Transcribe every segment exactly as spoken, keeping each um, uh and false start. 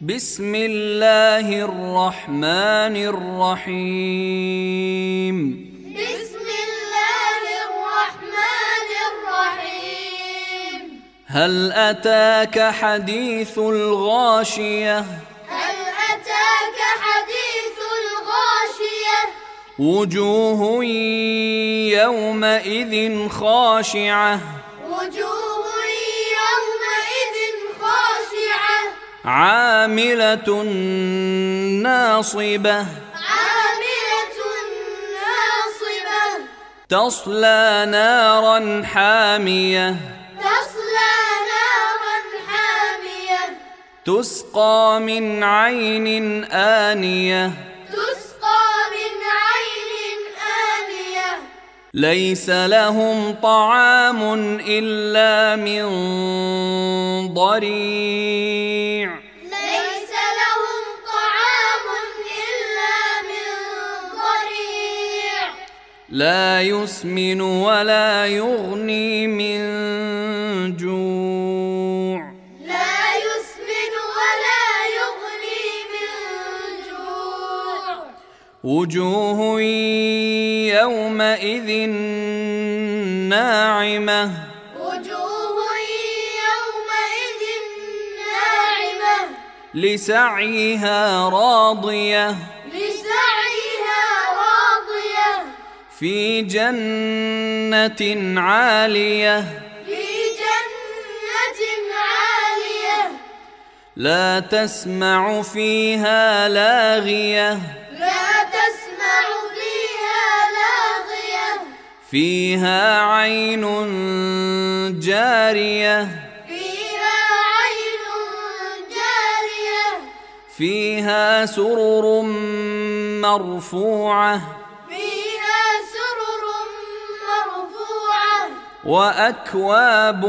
بسم الله الرحمن الرحيم بسم الله الرحمن الرحيم هل أتاك حديث الغاشية هل أتاك حديث الغاشية وجوه يومئذ خاشعة وجوه يومئذ خاشعة عاملة ناصبة عاملة ناصبة تصلى نارا حامية تصلى نارا حامية تسقى من عين آنية تسقى من عين آنية ليس لهم طعام إلا من ضريع ليس لهم طعام إلا من ضريع لا يسمن ولا يغني من جوع لا يسمن ولا يغني من جوع وجوه يومئذ ناعمة وجوه يومئذ ناعمة لسعيها راضية لسعيها راضية في جنة عالية في جنة عالية لا تسمع فيها لاغية لا تسمع فيها لاغية فيها عين جارية فيها عين جارية فيها سرر مرفوعة فيها سرر مرفوعة وأكواب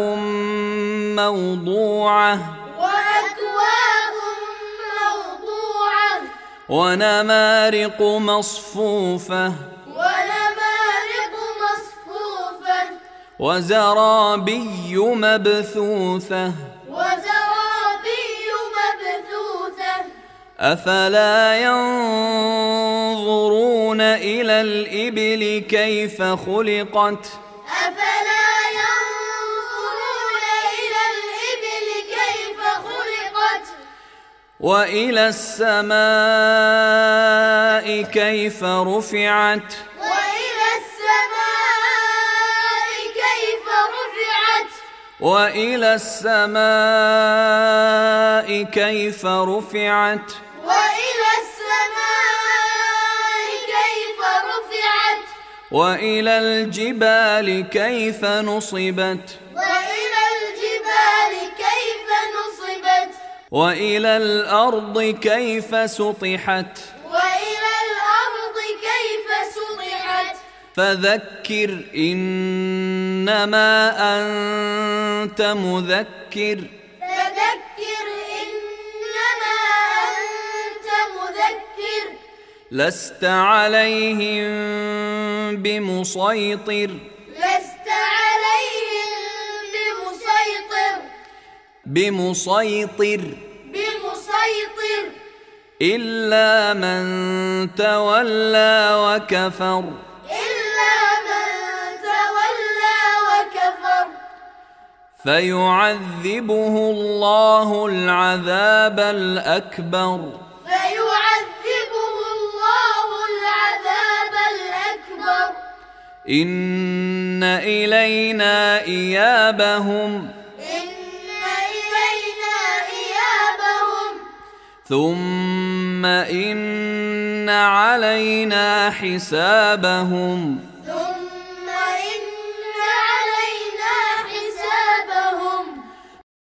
موضوعة وأكواب موضوعة ونمارق مصفوفة ونمارق مصفوفة وزرابي مبثوثة وزرابي مبثوثة أفلا ينظرون إلى الإبل كيف خلقت أفلا ينظرون إلى الإبل كيف خلقت وإلى السماء كيف رفعت وإلى السماء كيف رفعت وإلى السماء كيف رفعت وإلى السماء كيف رفعت وإلى الجبال كيف نصبت وإلى الجبال كيف نصبت وإلى الأرض كيف سطحت وإلى الأرض كيف سطحت فذكر إنما أنت مذكر فذكر إنما أنت مذكر لست عليهم بمسيطر لست عليهم بمسيطر بمسيطر بمسيطر إلا من تولى وكفر إلا من تولى وكفر فيعذبه الله العذاب الأكبر فيعذبه الله العذاب الأكبر إن إلينا إيابهم إن إلينا إيابهم ثم إن علينا حسابهم ثم